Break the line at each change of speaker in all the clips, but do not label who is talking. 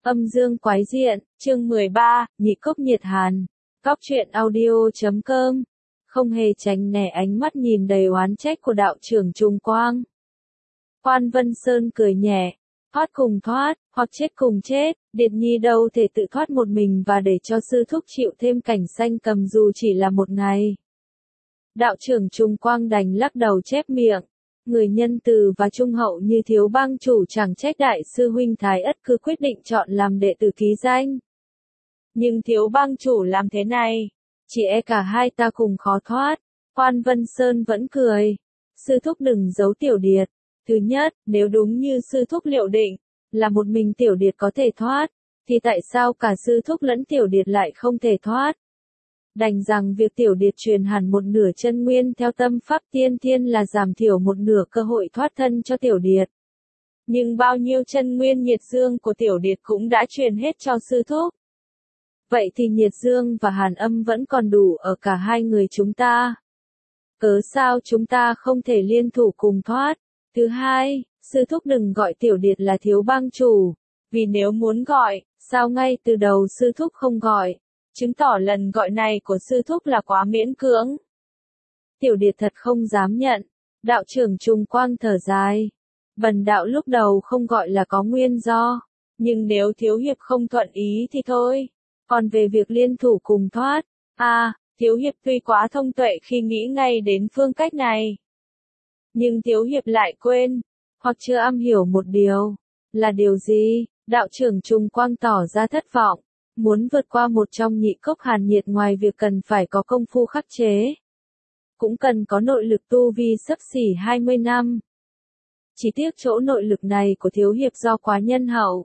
Âm dương quái diện, chương 13, nhị cốc nhiệt hàn. Cóc truyện audio.com. Không hề tránh né ánh mắt nhìn đầy oán trách của đạo trưởng Trùng Quang. Quan Vân Sơn cười nhẹ, thoát cùng thoát, hoặc chết cùng chết, Điệt Nhi đâu thể tự thoát một mình và để cho sư thúc chịu thêm cảnh xanh cầm dù chỉ là một ngày. Đạo trưởng Trùng Quang đành lắc đầu chép miệng. Người nhân từ và trung hậu như Thiếu Bang chủ chẳng trách đại sư huynh Thái Ất cứ quyết định chọn làm đệ tử ký danh. Nhưng Thiếu Bang chủ làm thế này, chỉ e cả hai ta cùng khó thoát. Quan Vân Sơn vẫn cười. Sư thúc đừng giấu Tiểu Điệt. Thứ nhất, nếu đúng như sư thúc liệu định, là một mình Tiểu Điệt có thể thoát, thì tại sao cả sư thúc lẫn Tiểu Điệt lại không thể thoát? Đành rằng việc Tiểu Điệt truyền hẳn một nửa chân nguyên theo tâm pháp tiên thiên là giảm thiểu một nửa cơ hội thoát thân cho Tiểu Điệt. Nhưng bao nhiêu chân nguyên nhiệt dương của Tiểu Điệt cũng đã truyền hết cho sư thúc. Vậy thì nhiệt dương và hàn âm vẫn còn đủ ở cả hai người chúng ta. Cớ sao chúng ta không thể liên thủ cùng thoát? Thứ hai, sư thúc đừng gọi Tiểu Điệt là Thiếu Bang chủ, vì nếu muốn gọi, sao ngay từ đầu sư thúc không gọi? Chứng tỏ lần gọi này của sư thúc là quá miễn cưỡng. Tiểu Điệt thật không dám nhận. Đạo trưởng Trùng Quang thở dài. Bần đạo lúc đầu không gọi là có nguyên do. Nhưng nếu Thiếu Hiệp không thuận ý thì thôi. Còn về việc liên thủ cùng thoát, Thiếu Hiệp tuy quá thông tuệ khi nghĩ ngay đến phương cách này. Nhưng Thiếu Hiệp lại quên, hoặc chưa am hiểu một điều. Là điều gì? Đạo trưởng Trùng Quang tỏ ra thất vọng. Muốn vượt qua một trong nhị cốc hàn nhiệt ngoài việc cần phải có công phu khắc chế, cũng cần có nội lực tu vi xấp xỉ 20 năm. Chỉ tiếc chỗ nội lực này của Thiếu Hiệp do quá nhân hậu,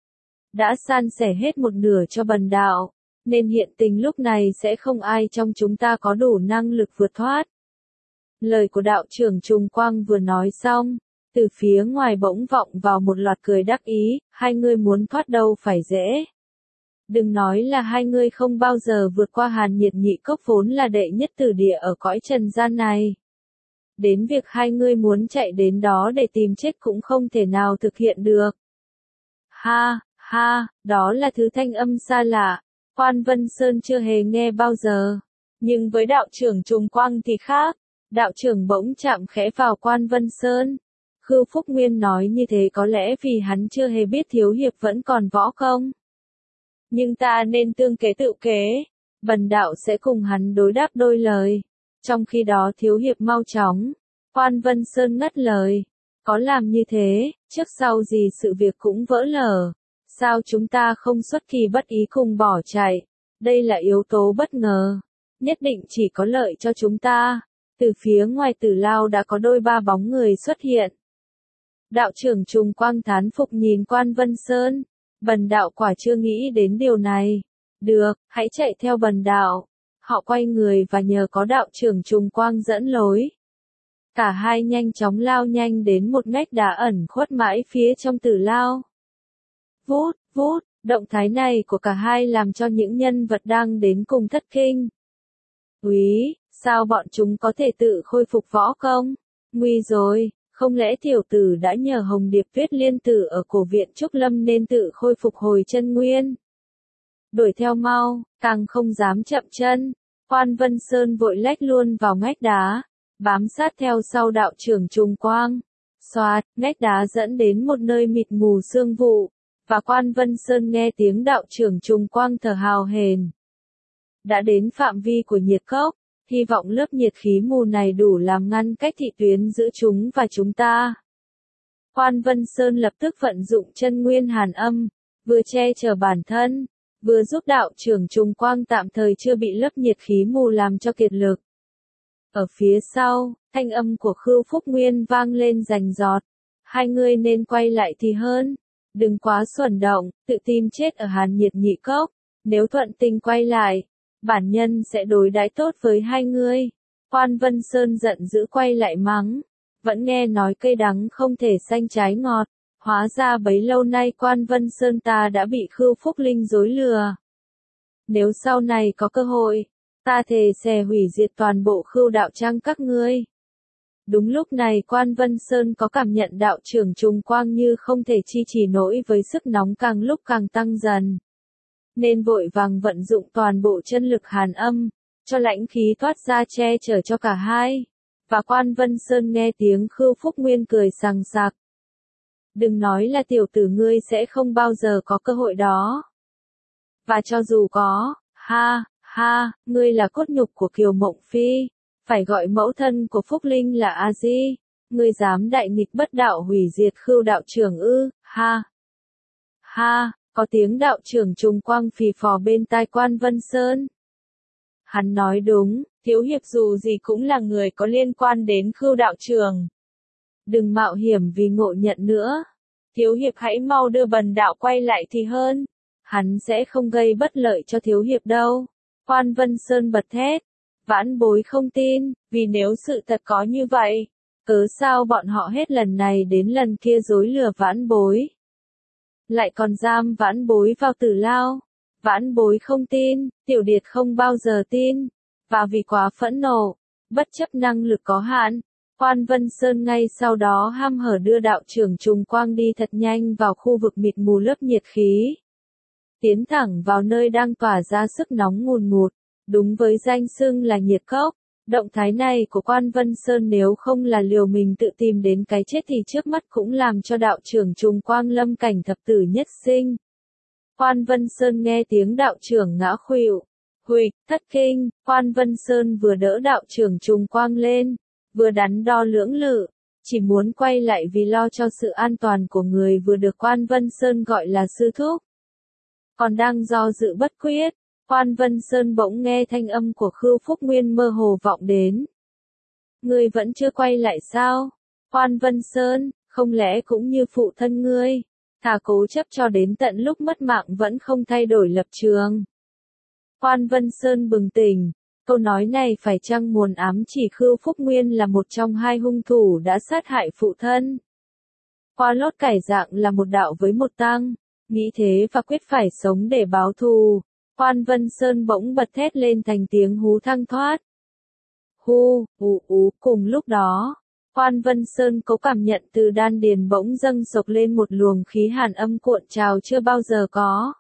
đã san sẻ hết một nửa cho bần đạo, nên hiện tình lúc này sẽ không ai trong chúng ta có đủ năng lực vượt thoát. Lời của đạo trưởng Trùng Quang vừa nói xong, từ phía ngoài bỗng vọng vào một loạt cười đắc ý, hai người muốn thoát đâu phải dễ. Đừng nói là hai người không bao giờ vượt qua hàn nhiệt nhị cốc vốn là đệ nhất tử địa ở cõi trần gian này. Đến việc hai người muốn chạy đến đó để tìm chết cũng không thể nào thực hiện được. Ha, ha, đó là thứ thanh âm xa lạ, Quan Vân Sơn chưa hề nghe bao giờ. Nhưng với đạo trưởng Trùng Quang thì khác, đạo trưởng bỗng chạm khẽ vào Quan Vân Sơn. Khưu Phúc Nguyên nói như thế có lẽ vì hắn chưa hề biết Thiếu Hiệp vẫn còn võ công. Nhưng ta nên tương kế tự kế, bần đạo sẽ cùng hắn đối đáp đôi lời. Trong khi đó Thiếu Hiệp mau chóng. Quan Vân Sơn ngắt lời. Có làm như thế, trước sau gì sự việc cũng vỡ lở. Sao chúng ta không xuất kỳ bất ý cùng bỏ chạy? Đây là yếu tố bất ngờ. Nhất định chỉ có lợi cho chúng ta. Từ phía ngoài Tử Lao đã có đôi ba bóng người xuất hiện. Đạo trưởng Trùng Quang thán phục nhìn Quan Vân Sơn. Bần đạo quả chưa nghĩ đến điều này. Được, hãy chạy theo bần đạo. Họ quay người và nhờ có đạo trưởng Trùng Quang dẫn lối. Cả hai nhanh chóng lao nhanh đến một ngách đá ẩn khuất mãi phía trong Tử Lao. Vút, vút, động thái này của cả hai làm cho những nhân vật đang đến cùng thất kinh. Úy, sao bọn chúng có thể tự khôi phục võ công? Nguy rồi. Không lẽ tiểu tử đã nhờ Hồng Điệp Tuyết Liên Tử ở cổ viện Trúc Lâm nên tự khôi phục hồi chân nguyên? Đuổi theo mau, càng không dám chậm chân. Quan Vân Sơn vội lách luôn vào ngách đá, bám sát theo sau đạo trưởng Trùng Quang. Xoạt, ngách đá dẫn đến một nơi mịt mù sương vụ, và Quan Vân Sơn nghe tiếng đạo trưởng Trùng Quang thở hào hển. Đã đến phạm vi của nhiệt cốc. Hy vọng lớp nhiệt khí mù này đủ làm ngăn cách thị tuyến giữa chúng và chúng ta. Quan Vân Sơn lập tức vận dụng chân nguyên hàn âm, vừa che chở bản thân, vừa giúp đạo trưởng Trùng Quang tạm thời chưa bị lớp nhiệt khí mù làm cho kiệt lực. Ở phía sau, thanh âm của Khưu Phúc Nguyên vang lên rành rọt. Hai người nên quay lại thì hơn. Đừng quá xuẩn động, tự tìm chết ở hàn nhiệt nhị cốc. Nếu thuận tình quay lại, bản nhân sẽ đối đãi tốt với hai người. Quan Vân Sơn giận dữ quay lại mắng. Vẫn nghe nói cây đắng không thể xanh trái ngọt. Hóa ra bấy lâu nay Quan Vân Sơn ta đã bị Khưu Phúc Linh dối lừa. Nếu sau này có cơ hội, ta thề sẽ hủy diệt toàn bộ Khưu đạo trang các ngươi. Đúng lúc này Quan Vân Sơn có cảm nhận đạo trưởng trùng quang như không thể chi trì nổi với sức nóng càng lúc càng tăng dần. Nên vội vàng vận dụng toàn bộ chân lực hàn âm, cho lãnh khí thoát ra che chở cho cả hai. Và Quan Vân Sơn nghe tiếng Khưu Phúc Nguyên cười sằng sặc. Đừng nói là tiểu tử ngươi sẽ không bao giờ có cơ hội đó. Và cho dù có, ha, ngươi là cốt nhục của Kiều Mộng Phi, phải gọi mẫu thân của Phúc Linh là A Di, ngươi dám đại nghịch bất đạo hủy diệt Khưu đạo trưởng ư? Ha, có tiếng đạo trưởng trùng quang phì phò bên tai Quan Vân Sơn. Hắn nói đúng, Thiếu Hiệp dù gì cũng là người có liên quan đến Khưu đạo trưởng. Đừng mạo hiểm vì ngộ nhận nữa. Thiếu Hiệp hãy mau đưa bần đạo quay lại thì hơn. Hắn sẽ không gây bất lợi cho Thiếu Hiệp đâu. Quan Vân Sơn bật thét. Vãn bối không tin, vì nếu sự thật có như vậy, cớ sao bọn họ hết lần này đến lần kia dối lừa vãn bối. Lại còn giam vãn bối vào tử lao. Vãn bối không tin, tiểu điệt không bao giờ tin. Và vì quá phẫn nộ, bất chấp năng lực có hạn, Quan Vân Sơn ngay sau đó ham hở đưa đạo trưởng trùng quang đi thật nhanh vào khu vực mịt mù lớp nhiệt khí. Tiến thẳng vào nơi đang tỏa ra sức nóng ngùn ngụt, đúng với danh xưng là nhiệt cốc. Động thái này của Quan Vân Sơn nếu không là liều mình tự tìm đến cái chết thì trước mắt cũng làm cho đạo trưởng trùng quang lâm cảnh thập tử nhất sinh. Quan Vân Sơn nghe tiếng đạo trưởng ngã khuỵu, huỵch, thất kinh, Quan Vân Sơn vừa đỡ đạo trưởng trùng quang lên, vừa đắn đo lưỡng lự, chỉ muốn quay lại vì lo cho sự an toàn của người vừa được Quan Vân Sơn gọi là sư thúc. Còn đang do dự bất quyết, Quan Vân Sơn bỗng nghe thanh âm của Khưu Phúc Nguyên mơ hồ vọng đến. Ngươi vẫn chưa quay lại sao? Quan Vân Sơn, không lẽ cũng như phụ thân ngươi, thà cố chấp cho đến tận lúc mất mạng vẫn không thay đổi lập trường? Quan Vân Sơn bừng tỉnh, câu nói này phải chăng muốn ám chỉ Khưu Phúc Nguyên là một trong hai hung thủ đã sát hại phụ thân? Qua lốt cải dạng là một đạo với một tăng, nghĩ thế và quyết phải sống để báo thù. Quan Vân Sơn bỗng bật thét lên thành tiếng hú thăng thoát. Cùng lúc đó, Quan Vân Sơn có cảm nhận từ đan điền bỗng dâng sộc lên một luồng khí hàn âm cuộn trào chưa bao giờ có.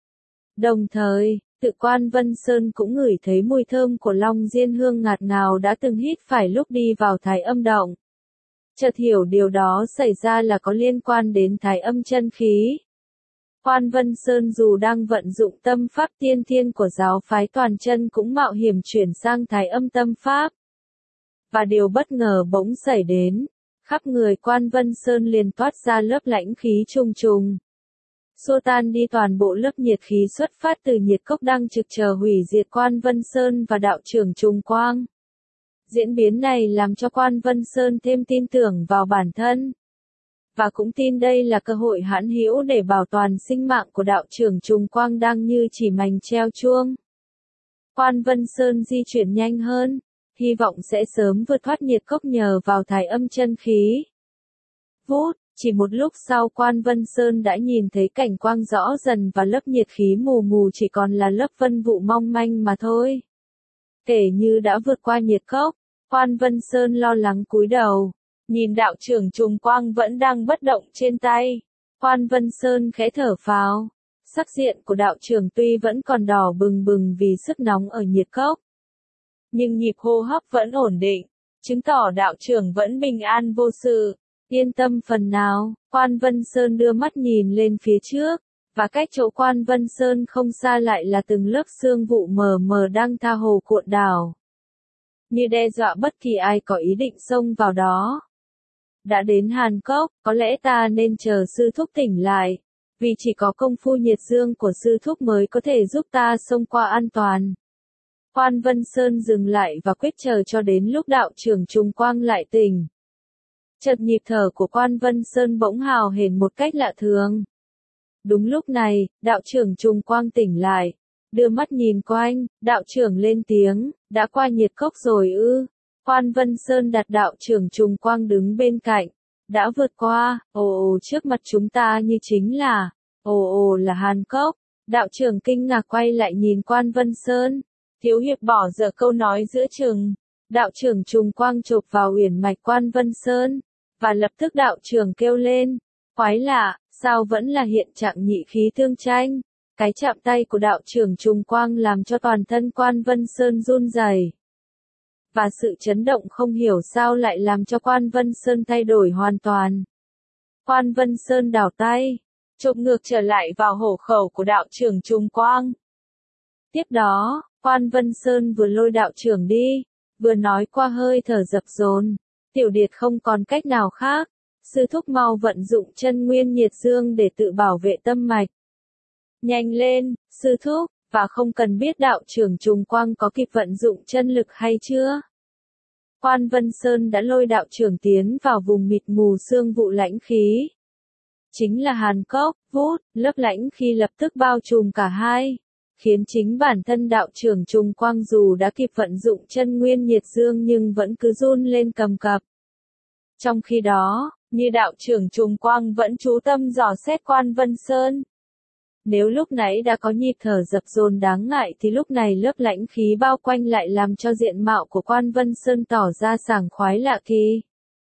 Đồng thời, tự Quan Vân Sơn cũng ngửi thấy mùi thơm của long diên hương ngạt ngào đã từng hít phải lúc đi vào Thái Âm động. Chợt hiểu điều đó xảy ra là có liên quan đến Thái Âm chân khí. Quan Vân Sơn dù đang vận dụng tâm pháp tiên thiên của giáo phái Toàn Chân cũng mạo hiểm chuyển sang Thái Âm tâm pháp. Và điều bất ngờ bỗng xảy đến, khắp người Quan Vân Sơn liền toát ra lớp lãnh khí trùng trùng. Xua tan đi toàn bộ lớp nhiệt khí xuất phát từ nhiệt cốc đang trực chờ hủy diệt Quan Vân Sơn và đạo trưởng trùng quang. Diễn biến này làm cho Quan Vân Sơn thêm tin tưởng vào bản thân. Và cũng tin đây là cơ hội hãn hữu để bảo toàn sinh mạng của đạo trưởng trùng quang đang như chỉ mành treo chuông. Quan Vân Sơn di chuyển nhanh hơn, hy vọng sẽ sớm vượt thoát nhiệt cốc nhờ vào Thái Âm chân khí. Vút, chỉ một lúc sau Quan Vân Sơn đã nhìn thấy cảnh quang rõ dần và lớp nhiệt khí mù mù chỉ còn là lớp vân vụ mong manh mà thôi. Kể như đã vượt qua nhiệt cốc, Quan Vân Sơn lo lắng cúi đầu, nhìn đạo trưởng trùng quang vẫn đang bất động trên tay. Quan Vân Sơn khẽ thở phào, sắc diện của đạo trưởng tuy vẫn còn đỏ bừng bừng vì sức nóng ở nhiệt cốc, nhưng nhịp hô hấp vẫn ổn định, chứng tỏ đạo trưởng vẫn bình an vô sự. Yên tâm phần nào, Quan Vân Sơn đưa mắt nhìn lên phía trước, và cách chỗ Quan Vân Sơn không xa lại là từng lớp sương vụ mờ mờ đang tha hồ cuộn đảo, như đe dọa bất kỳ ai có ý định xông vào đó. Đã đến Hàn Cốc, có lẽ ta nên chờ sư thúc tỉnh lại, vì chỉ có công phu nhiệt dương của sư thúc mới có thể giúp ta xông qua an toàn. Quan Vân Sơn dừng lại và quyết chờ cho đến lúc đạo trưởng trùng quang lại tỉnh. Chợt nhịp thở của Quan Vân Sơn bỗng hào hển một cách lạ thường. Đúng lúc này, đạo trưởng trùng quang tỉnh lại, đưa mắt nhìn quanh, đạo trưởng lên tiếng, đã qua nhiệt cốc rồi ư? Quan Vân Sơn đặt đạo trưởng trùng quang đứng bên cạnh, đã vượt qua, trước mặt chúng ta như chính là, là Hàn Cốc. Đạo trưởng kinh ngạc quay lại nhìn Quan Vân Sơn, Thiếu Hiệp bỏ dở câu nói giữa chừng, Đạo trưởng trùng quang chộp vào uyển mạch Quan Vân Sơn, và lập tức đạo trưởng kêu lên, quái lạ, sao vẫn là hiện trạng nhị khí tương tranh. Cái chạm tay của đạo trưởng trùng quang làm cho toàn thân Quan Vân Sơn run rẩy. Và sự chấn động không hiểu sao lại làm cho Quan Vân Sơn thay đổi hoàn toàn. Quan Vân Sơn đảo tay, chộp ngược trở lại vào hổ khẩu của đạo trưởng trùng quang. Tiếp đó, Quan Vân Sơn vừa lôi đạo trưởng đi, vừa nói qua hơi thở dập dồn, Tiểu Điệt không còn cách nào khác, sư thúc mau vận dụng chân nguyên nhiệt dương để tự bảo vệ tâm mạch. Nhanh lên, sư thúc, và không cần biết đạo trưởng trùng quang có kịp vận dụng chân lực hay chưa. Quan Vân Sơn đã lôi đạo trưởng tiến vào vùng mịt mù sương vụ lãnh khí. Chính là hàn cốc, vút, lớp lãnh khí lập tức bao trùm cả hai, khiến chính bản thân đạo trưởng trùng quang dù đã kịp vận dụng chân nguyên nhiệt dương nhưng vẫn cứ run lên cầm cập. Trong khi đó, như đạo trưởng trùng quang vẫn chú tâm dò xét Quan Vân Sơn. Nếu lúc nãy đã có nhịp thở dập dồn đáng ngại thì lúc này lớp lãnh khí bao quanh lại làm cho diện mạo của Quan Vân Sơn tỏ ra sảng khoái lạ kỳ.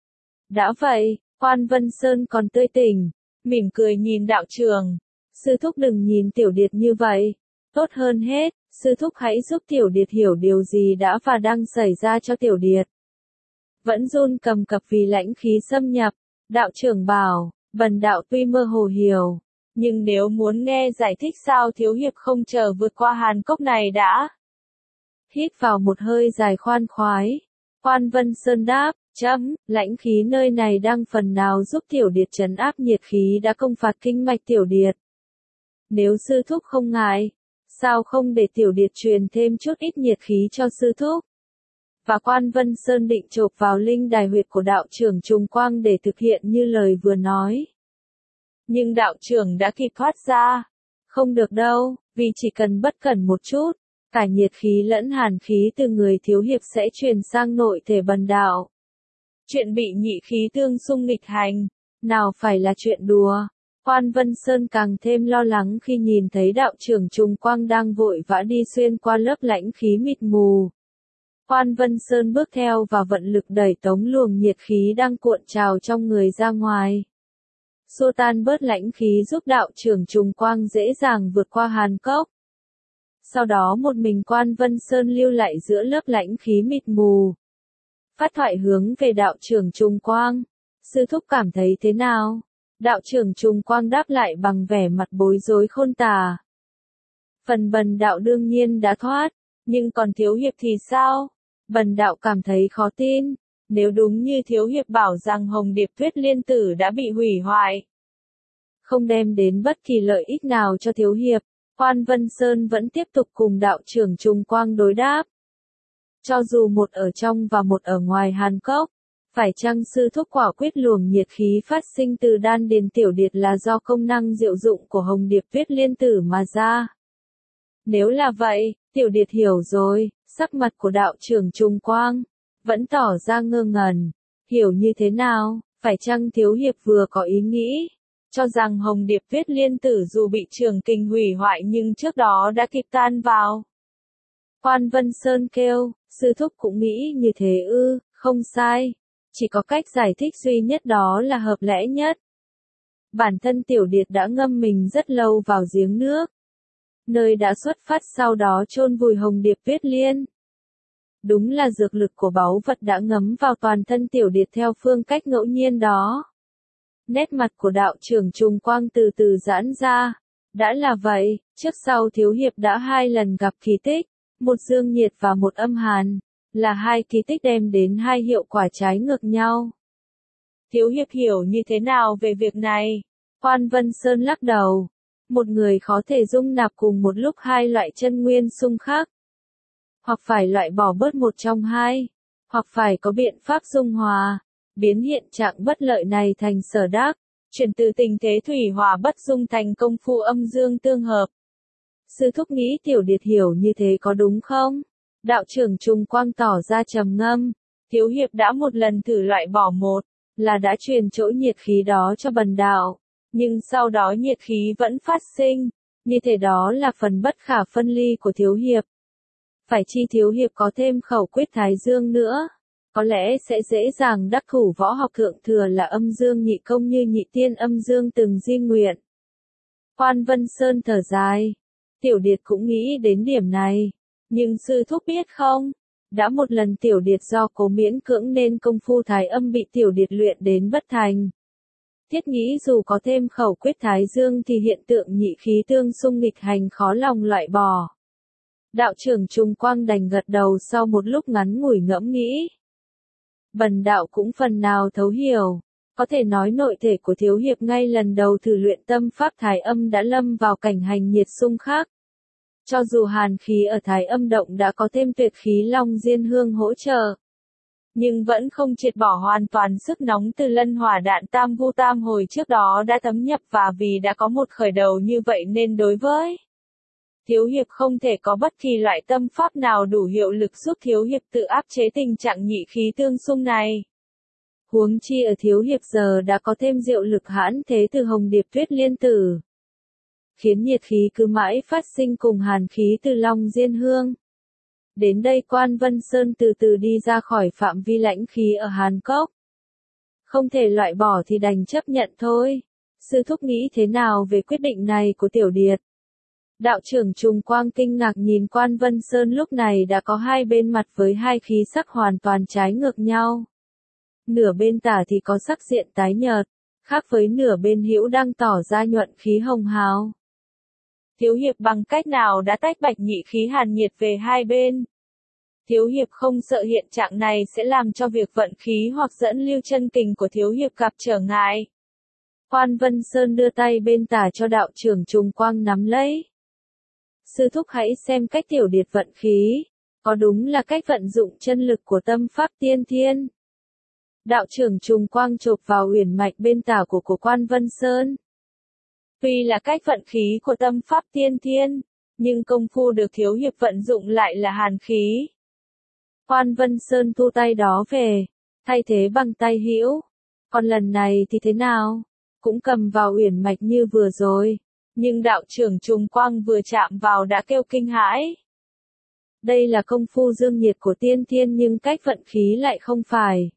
Đã vậy, Quan Vân Sơn còn tươi tỉnh, mỉm cười nhìn đạo trưởng. Sư thúc đừng nhìn Tiểu Điệt như vậy. Tốt hơn hết, sư thúc hãy giúp Tiểu Điệt hiểu điều gì đã và đang xảy ra cho Tiểu Điệt. Vẫn run cầm cập vì lãnh khí xâm nhập, đạo trưởng bảo, bần đạo tuy mơ hồ hiểu. Nhưng nếu muốn nghe giải thích sao thiếu hiệp không chờ vượt qua hàn cốc này đã. Hít vào một hơi dài khoan khoái. Quan Vân Sơn đáp, lãnh khí nơi này đang phần nào giúp Tiểu Điệt trấn áp nhiệt khí đã công phạt kinh mạch Tiểu Điệt. Nếu sư thúc không ngại, sao không để Tiểu Điệt truyền thêm chút ít nhiệt khí cho sư thúc. Và Quan Vân Sơn định chộp vào linh đài huyệt của đạo trưởng trùng quang để thực hiện như lời vừa nói. Nhưng đạo trưởng đã kịp thoát ra. Không được đâu, vì chỉ cần bất cẩn một chút, cả nhiệt khí lẫn hàn khí từ người thiếu hiệp sẽ truyền sang nội thể bần đạo. Chuyện bị nhị khí tương xung nghịch hành, nào phải là chuyện đùa. Quan Vân Sơn càng thêm lo lắng khi nhìn thấy đạo trưởng trùng quang đang vội vã đi xuyên qua lớp lãnh khí mịt mù. Quan Vân Sơn bước theo và vận lực đẩy tống luồng nhiệt khí đang cuộn trào trong người ra ngoài. Xua tan bớt lãnh khí giúp đạo trưởng trùng quang dễ dàng vượt qua hàn cốc. Sau đó một mình Quan Vân Sơn lưu lại giữa lớp lãnh khí mịt mù. Phát thoại hướng về đạo trưởng trùng quang. Sư thúc cảm thấy thế nào? Đạo trưởng trùng quang đáp lại bằng vẻ mặt bối rối khôn tả. Phần bần đạo đương nhiên đã thoát, nhưng còn thiếu hiệp thì sao? Bần đạo cảm thấy khó tin. Nếu đúng như thiếu hiệp bảo rằng Hồng Điệp Tuyết Liên Tử đã bị hủy hoại, không đem đến bất kỳ lợi ích nào cho thiếu hiệp, Quan Vân Sơn vẫn tiếp tục cùng đạo trưởng trùng quang đối đáp. Cho dù một ở trong và một ở ngoài hàn cốc, phải chăng sư thúc quả quyết luồng nhiệt khí phát sinh từ đan điền Tiểu Điệt là do công năng diệu dụng của Hồng Điệp Tuyết Liên Tử mà ra? Nếu là vậy, Tiểu Điệt hiểu rồi. Sắc mặt của đạo trưởng trùng quang vẫn tỏ ra ngơ ngẩn. Hiểu như thế nào? Phải chăng thiếu hiệp vừa có ý nghĩ cho rằng Hồng Điệp Tuyết Liên Tử dù bị trường kình hủy hoại nhưng trước đó đã kịp tan vào? Quan Vân Sơn kêu, sư thúc cũng nghĩ như thế ư? Không sai. Chỉ có cách giải thích duy nhất đó là hợp lẽ nhất. Bản thân Tiểu Điệt đã ngâm mình rất lâu vào giếng nước, nơi đã xuất phát sau đó chôn vùi Hồng Điệp Tuyết Liên. Đúng là dược lực của báu vật đã ngấm vào toàn thân Tiểu Điệt theo phương cách ngẫu nhiên đó. Nét mặt của đạo trưởng trùng quang từ từ giãn ra. Đã là vậy, trước sau thiếu hiệp đã 2 lần gặp kỳ tích, một dương nhiệt và một âm hàn, là 2 kỳ tích đem đến 2 hiệu quả trái ngược nhau. Thiếu hiệp hiểu như thế nào về việc này? Quan Vân Sơn lắc đầu. Một người khó thể dung nạp cùng một lúc 2 loại chân nguyên xung khắc. Hoặc phải loại bỏ bớt một trong 2, hoặc phải có biện pháp dung hòa, biến hiện trạng bất lợi này thành sở đắc, chuyển từ tình thế thủy hỏa bất dung thành công phu âm dương tương hợp. Sư thúc nghĩ Tiểu Điệt hiểu như thế có đúng không? Đạo trưởng trùng quang tỏ ra trầm ngâm. Thiếu hiệp đã một lần thử loại bỏ một, là đã truyền chỗ nhiệt khí đó cho bần đạo. Nhưng sau đó nhiệt khí vẫn phát sinh, như thế đó là phần bất khả phân ly của thiếu hiệp. Phải chi thiếu hiệp có thêm khẩu quyết Thái Dương nữa, có lẽ sẽ dễ dàng đắc thủ võ học thượng thừa là âm dương nhị công như nhị tiên âm dương từng di nguyện. Quan Vân Sơn thở dài. Tiểu Điệt cũng nghĩ đến điểm này. Nhưng sư thúc biết không? Đã một lần Tiểu Điệt do cố miễn cưỡng nên công phu thái âm bị Tiểu Điệt luyện đến bất thành. Thiết nghĩ dù có thêm khẩu quyết Thái Dương thì hiện tượng nhị khí tương xung nghịch hành khó lòng loại bỏ. Đạo trưởng Trung Quang đành gật đầu sau một lúc ngắn ngủi ngẫm nghĩ. Bần đạo cũng phần nào thấu hiểu. Có thể nói nội thể của thiếu hiệp ngay lần đầu thử luyện tâm pháp thái âm đã lâm vào cảnh hành nhiệt xung khắc. Cho dù hàn khí ở thái âm động đã có thêm tuyệt khí long diên hương hỗ trợ, nhưng vẫn không triệt bỏ hoàn toàn sức nóng từ lân hỏa đạn tam vu tam hồi trước đó đã thấm nhập, và vì đã có một khởi đầu như vậy nên đối với thiếu hiệp không thể có bất kỳ loại tâm pháp nào đủ hiệu lực giúp thiếu hiệp tự áp chế tình trạng nhị khí tương xung này. Huống chi ở thiếu hiệp giờ đã có thêm diệu lực hãn thế từ Hồng Điệp Tuyết Liên Tử, khiến nhiệt khí cứ mãi phát sinh cùng hàn khí từ Long Diên Hương. Đến đây Quan Vân Sơn từ từ đi ra khỏi phạm vi lãnh khí ở Hàn Cốc. Không thể loại bỏ thì đành chấp nhận thôi. Sư thúc nghĩ thế nào về quyết định này của Tiểu Điệt? Đạo trưởng Trung Quang kinh ngạc nhìn Quan Vân Sơn lúc này đã có hai bên mặt với hai khí sắc hoàn toàn trái ngược nhau. Nửa bên tả thì có sắc diện tái nhợt, khác với nửa bên hữu đang tỏ ra nhuận khí hồng hào. Thiếu hiệp bằng cách nào đã tách bạch nhị khí hàn nhiệt về hai bên? Thiếu hiệp không sợ hiện trạng này sẽ làm cho việc vận khí hoặc dẫn lưu chân kình của thiếu hiệp gặp trở ngại? Quan Vân Sơn đưa tay bên tả cho đạo trưởng Trung Quang nắm lấy. Sư thúc hãy xem cách Tiểu Điệt vận khí, có đúng là cách vận dụng chân lực của tâm pháp tiên thiên? Đạo trưởng Trung Quang chộp vào uyển mạch bên tả của Quan Vân Sơn. Tuy là cách vận khí của tâm pháp tiên thiên, nhưng công phu được thiếu hiệp vận dụng lại là hàn khí. Quan Vân Sơn thu tay đó về, thay thế bằng tay hữu. Còn lần này thì thế nào? Cũng cầm vào uyển mạch như vừa rồi, nhưng đạo trưởng Trung Quang vừa chạm vào đã kêu kinh hãi. Đây là công phu dương nhiệt của tiên thiên nhưng cách vận khí lại không phải.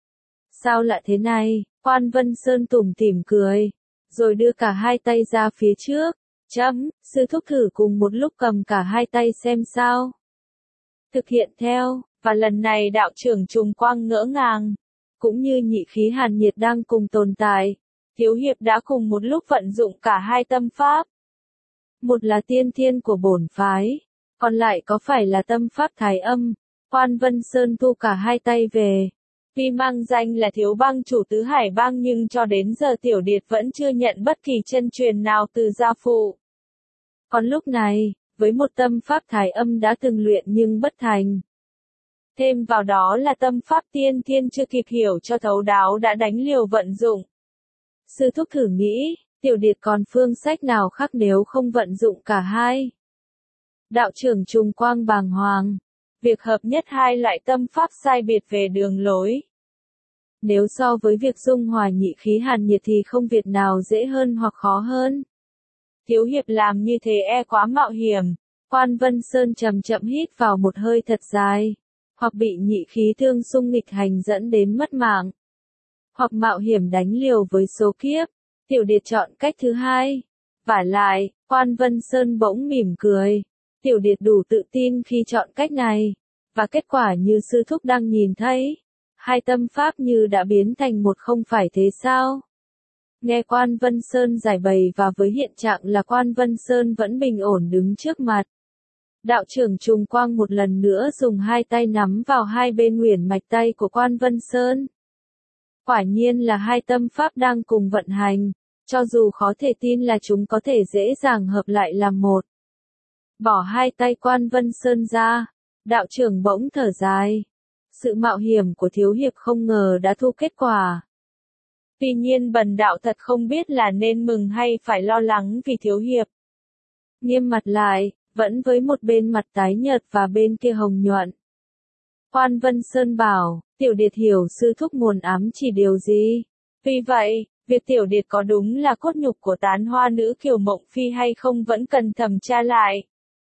Sao lại thế này? Quan Vân Sơn tủm tỉm cười, rồi đưa cả hai tay ra phía trước. Sư thúc thử cùng một lúc cầm cả hai tay xem sao. Thực hiện theo, và lần này đạo trưởng Trung Quang ngỡ ngàng. Cũng như nhị khí hàn nhiệt đang cùng tồn tại, thiếu hiệp đã cùng một lúc vận dụng cả hai tâm pháp. Một là tiên thiên của bổn phái, còn lại có phải là tâm pháp thái âm? Quan Vân Sơn thu cả hai tay về. Tuy mang danh là thiếu bang chủ tứ hải bang nhưng cho đến giờ Tiểu Điệt vẫn chưa nhận bất kỳ chân truyền nào từ gia phụ. Còn lúc này, với một tâm pháp thái âm đã từng luyện nhưng bất thành, thêm vào đó là tâm pháp tiên thiên chưa kịp hiểu cho thấu đáo đã đánh liều vận dụng. Sư thúc thử nghĩ, Tiểu Điệt còn phương sách nào khác nếu không vận dụng cả hai? Đạo trưởng Trung Quang bàng hoàng. Việc hợp nhất hai loại tâm pháp sai biệt về đường lối. Nếu so với việc dung hòa nhị khí hàn nhiệt thì không việc nào dễ hơn hoặc khó hơn. Thiếu hiệp làm như thế quá mạo hiểm. Quan Vân Sơn chậm chậm hít vào một hơi thật dài. Hoặc bị nhị khí tương xung nghịch hành dẫn đến mất mạng, hoặc mạo hiểm đánh liều với số kiếp. Tiểu Điệt chọn cách thứ hai. Vả lại, Quan Vân Sơn bỗng mỉm cười. Tiểu Điệt đủ tự tin khi chọn cách này, và kết quả như sư thúc đang nhìn thấy. Hai tâm pháp như đã biến thành một không phải thế sao? Nghe Quan Vân Sơn giải bày và với hiện trạng là Quan Vân Sơn vẫn bình ổn đứng trước mặt. Đạo trưởng Trung Quang một lần nữa dùng hai tay nắm vào hai bên uyển mạch tay của Quan Vân Sơn. Quả nhiên là hai tâm pháp đang cùng vận hành, cho dù khó thể tin là chúng có thể dễ dàng hợp lại làm một. Bỏ hai tay Quan Vân Sơn ra, đạo trưởng bỗng thở dài. Sự mạo hiểm của thiếu hiệp không ngờ đã thu kết quả. Tuy nhiên bần đạo thật không biết là nên mừng hay phải lo lắng vì thiếu hiệp. Nghiêm mặt lại, vẫn với một bên mặt tái nhợt và bên kia hồng nhuận. Quan Vân Sơn bảo, Tiểu Điệt hiểu sư thúc nguồn ám chỉ điều gì. Vì vậy, việc Tiểu Điệt có đúng là cốt nhục của tán hoa nữ Kiều Mộng Phi hay không vẫn cần thẩm tra lại.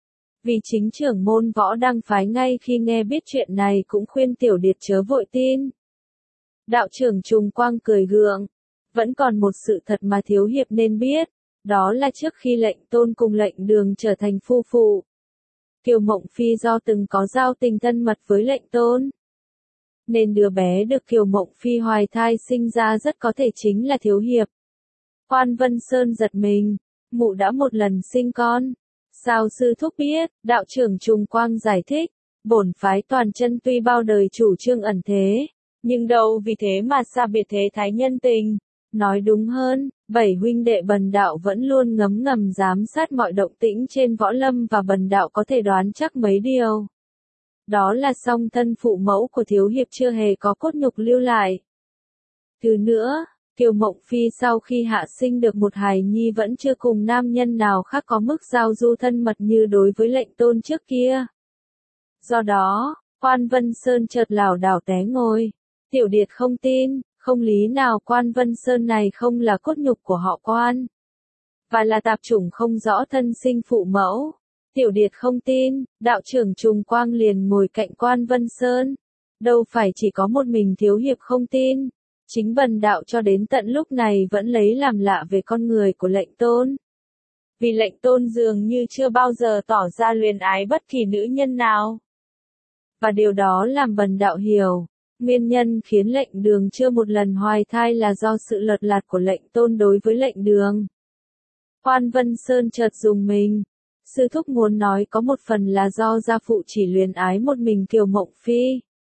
Vì chính trưởng môn Võ Đăng phái ngay khi nghe biết chuyện này cũng khuyên Tiểu Điệt chớ vội tin. Đạo trưởng Trùng Quang cười gượng. Vẫn còn một sự thật mà thiếu hiệp nên biết, đó là trước khi lệnh tôn cùng lệnh đường trở thành phu phụ, Kiều Mộng Phi do từng có giao tình thân mật với lệnh tôn, nên đứa bé được Kiều Mộng Phi hoài thai sinh ra rất có thể chính là thiếu hiệp. Quan Vân Sơn giật mình, mụ đã một lần sinh con. Sao sư thúc biết? Đạo trưởng Trùng Quang giải thích, bổn phái toàn chân tuy bao đời chủ trương ẩn thế, nhưng đâu vì thế mà xa biệt thế thái nhân tình. Nói đúng hơn, 7 huynh đệ Bần Đạo vẫn luôn ngấm ngầm giám sát mọi động tĩnh trên võ lâm và Bần Đạo có thể đoán chắc mấy điều. Đó là song thân phụ mẫu của thiếu hiệp chưa hề có cốt nhục lưu lại. Thứ nữa, Kiều Mộng Phi sau khi hạ sinh được một hài nhi vẫn chưa cùng nam nhân nào khác có mức giao du thân mật như đối với lệnh tôn trước kia. Do đó, Quan Vân Sơn chợt lảo đảo té ngồi. Tiểu Điệt không tin, không lý nào Quan Vân Sơn này không là cốt nhục của họ Quan, và là tạp chủng không rõ thân sinh phụ mẫu. Tiểu Điệt không tin, đạo trưởng Trùng Quang liền ngồi cạnh Quan Vân Sơn. Đâu phải chỉ có một mình thiếu hiệp không tin. Chính Bần Đạo cho đến tận lúc này vẫn lấy làm lạ về con người của lệnh tôn. Vì lệnh tôn dường như chưa bao giờ tỏ ra luyến ái bất kỳ nữ nhân nào. Và điều đó làm Bần Đạo hiểu, nguyên nhân khiến lệnh đường chưa một lần hoài thai là do sự lật lạt của lệnh tôn đối với lệnh đường. Quan Vân Sơn chợt dùng mình. Sư thúc muốn nói có một phần là do gia phụ chỉ luyến ái một mình Kiều Mộng Phi.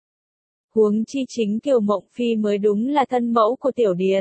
Huống chi chính Kiều Mộng Phi mới đúng là thân mẫu của Tiểu Điệt.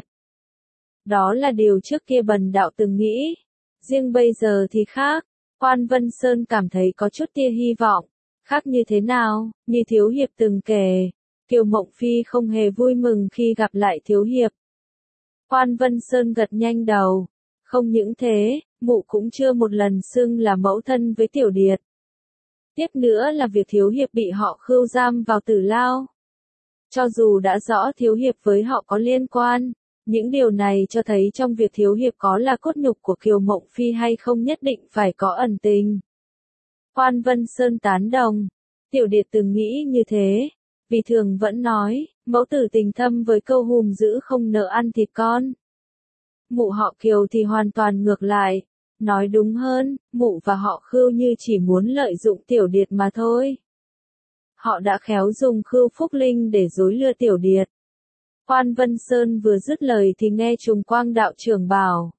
Đó là điều trước kia Bần Đạo từng nghĩ. Riêng bây giờ thì khác. Quan Vân Sơn cảm thấy có chút tia hy vọng. Khác như thế nào? Như thiếu hiệp từng kể, Kiều Mộng Phi không hề vui mừng khi gặp lại thiếu hiệp. Quan Vân Sơn gật nhanh đầu. Không những thế, mụ cũng chưa một lần xưng là mẫu thân với Tiểu Điệt. Tiếp nữa là việc thiếu hiệp bị họ khưu giam vào tử lao. Cho dù đã rõ thiếu hiệp với họ có liên quan, những điều này cho thấy trong việc thiếu hiệp có là cốt nhục của Kiều Mộng Phi hay không nhất định phải có ẩn tình. Quan Vân Sơn tán đồng. Tiểu Điệt từng nghĩ như thế, vì thường vẫn nói, mẫu tử tình thâm với câu hùm giữ không nợ ăn thịt con. Mụ họ Kiều thì hoàn toàn ngược lại. Nói đúng hơn, mụ và họ Khưu như chỉ muốn lợi dụng Tiểu Điệt mà thôi. Họ đã khéo dùng Khưu Phúc Linh để dối lừa Tiểu Điệt. Quan Vân Sơn vừa dứt lời thì nghe Trùng Quang đạo trưởng bảo.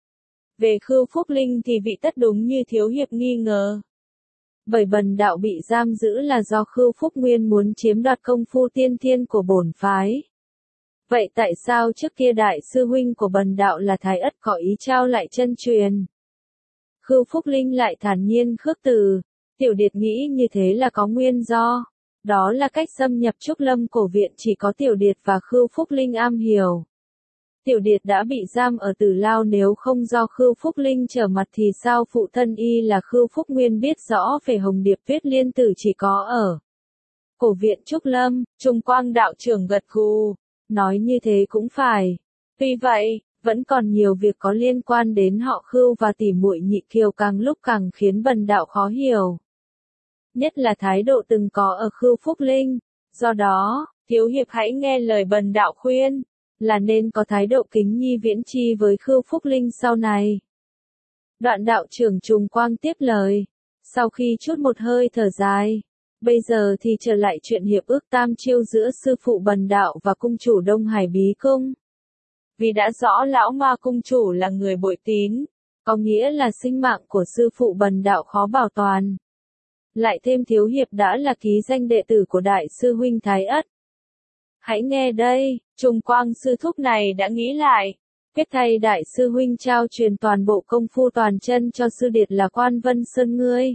Về Khưu Phúc Linh thì vị tất đúng như thiếu hiệp nghi ngờ. Bởi Bần Đạo bị giam giữ là do Khưu Phúc Nguyên muốn chiếm đoạt công phu tiên thiên của bổn phái. Vậy tại sao trước kia đại sư huynh của Bần Đạo là Thái Ất có ý trao lại chân truyền? Khưu Phúc Linh lại thản nhiên khước từ. Tiểu Điệt nghĩ như thế là có nguyên do. Đó là cách xâm nhập Trúc Lâm cổ viện chỉ có Tiểu Điệt và Khưu Phúc Linh am hiểu. Tiểu Điệt đã bị giam ở tử lao, nếu không do Khưu Phúc Linh trở mặt thì sao phụ thân y là Khưu Phúc Nguyên biết rõ về Hồng Điệp Tuyết Liên Tử chỉ có ở cổ viện Trúc Lâm. Trùng Quang đạo trưởng gật gù, nói như thế cũng phải. Tuy vậy, vẫn còn nhiều việc có liên quan đến họ Khưu và tỷ muội Nhị Kiều càng lúc càng khiến Bần Đạo khó hiểu. Nhất là thái độ từng có ở Khưu Phúc Linh. Do đó, thiếu hiệp hãy nghe lời Bần Đạo khuyên, là nên có thái độ kính nhi viễn chi với Khưu Phúc Linh sau này. Đoạn đạo trưởng Trùng Quang tiếp lời, sau khi chút một hơi thở dài. Bây giờ thì trở lại chuyện hiệp ước tam chiêu giữa sư phụ Bần Đạo và cung chủ Đông Hải Bí Cung. Vì đã rõ lão ma cung chủ là người bội tín, có nghĩa là sinh mạng của sư phụ Bần Đạo khó bảo toàn. Lại thêm thiếu hiệp đã là ký danh đệ tử của đại sư huynh Thái Ất. Hãy nghe đây, Trùng Quang sư thúc này đã nghĩ lại. Kết thay đại sư huynh trao truyền toàn bộ công phu toàn chân cho sư điệt là Quan Vân Sơn ngươi.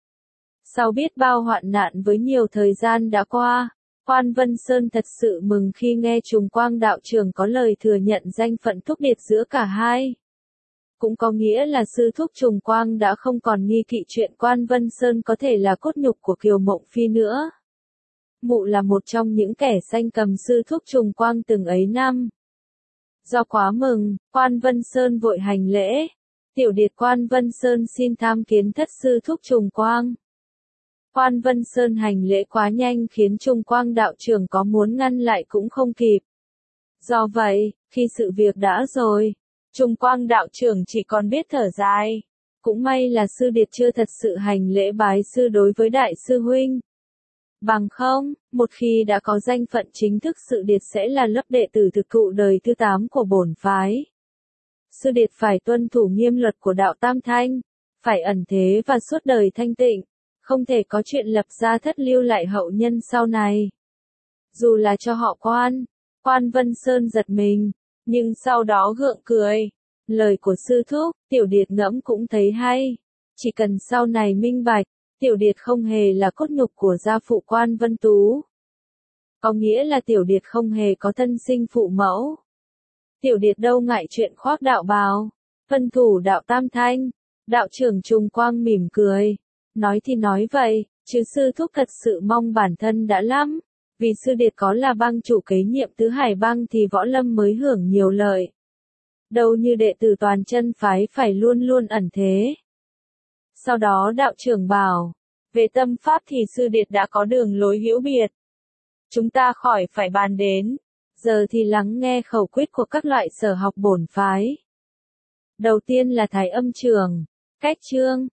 Sau biết bao hoạn nạn với nhiều thời gian đã qua, Quan Vân Sơn thật sự mừng khi nghe Trùng Quang đạo trưởng có lời thừa nhận danh phận thúc điệt giữa cả hai. Cũng có nghĩa là sư thúc Trùng Quang đã không còn nghi kỵ chuyện Quan Vân Sơn có thể là cốt nhục của Kiều Mộng Phi nữa. Mụ là một trong những kẻ sanh cầm sư thúc Trùng Quang từng ấy năm. Do quá mừng, Quan Vân Sơn vội hành lễ. Tiểu Điệt Quan Vân Sơn xin tham kiến thất sư thúc Trùng Quang. Quan Vân Sơn hành lễ quá nhanh khiến Trung Quang đạo trưởng có muốn ngăn lại cũng không kịp. Do vậy, khi sự việc đã rồi, Trung Quang đạo trưởng chỉ còn biết thở dài. Cũng may là sư điệt chưa thật sự hành lễ bái sư đối với đại sư huynh. Bằng không, một khi đã có danh phận chính thức sư điệt sẽ là lớp đệ tử thực thụ đời thứ 8 của bổn phái. Sư điệt phải tuân thủ nghiêm luật của đạo Tam Thanh, phải ẩn thế và suốt đời thanh tịnh, không thể có chuyện lập ra thất lưu lại hậu nhân sau này. Dù là cho họ Quan Vân Sơn giật mình, nhưng sau đó gượng cười. Lời của sư thúc, tiểu điệt ngẫm cũng thấy hay. Chỉ cần sau này minh bạch, tiểu điệt không hề là cốt nhục của gia phụ Quan Vân Tú. Có nghĩa là tiểu điệt không hề có thân sinh phụ mẫu. Tiểu điệt đâu ngại chuyện khoác đạo bào, tuân thủ đạo Tam Thanh. Đạo trưởng Trung Quang mỉm cười. Nói thì nói vậy, chứ sư thúc thật sự mong bản thân đã lắm. Vì sư điệt có là bang chủ kế nhiệm tứ hải bang thì võ lâm mới hưởng nhiều lợi. Đâu như đệ tử toàn chân phái phải luôn luôn ẩn thế. Sau đó đạo trưởng bảo, về tâm pháp thì sư điệt đã có đường lối hữu biệt. Chúng ta khỏi phải bàn đến, giờ thì lắng nghe khẩu quyết của các loại sở học bổn phái. Đầu tiên là Thái Âm Trường, cách chương,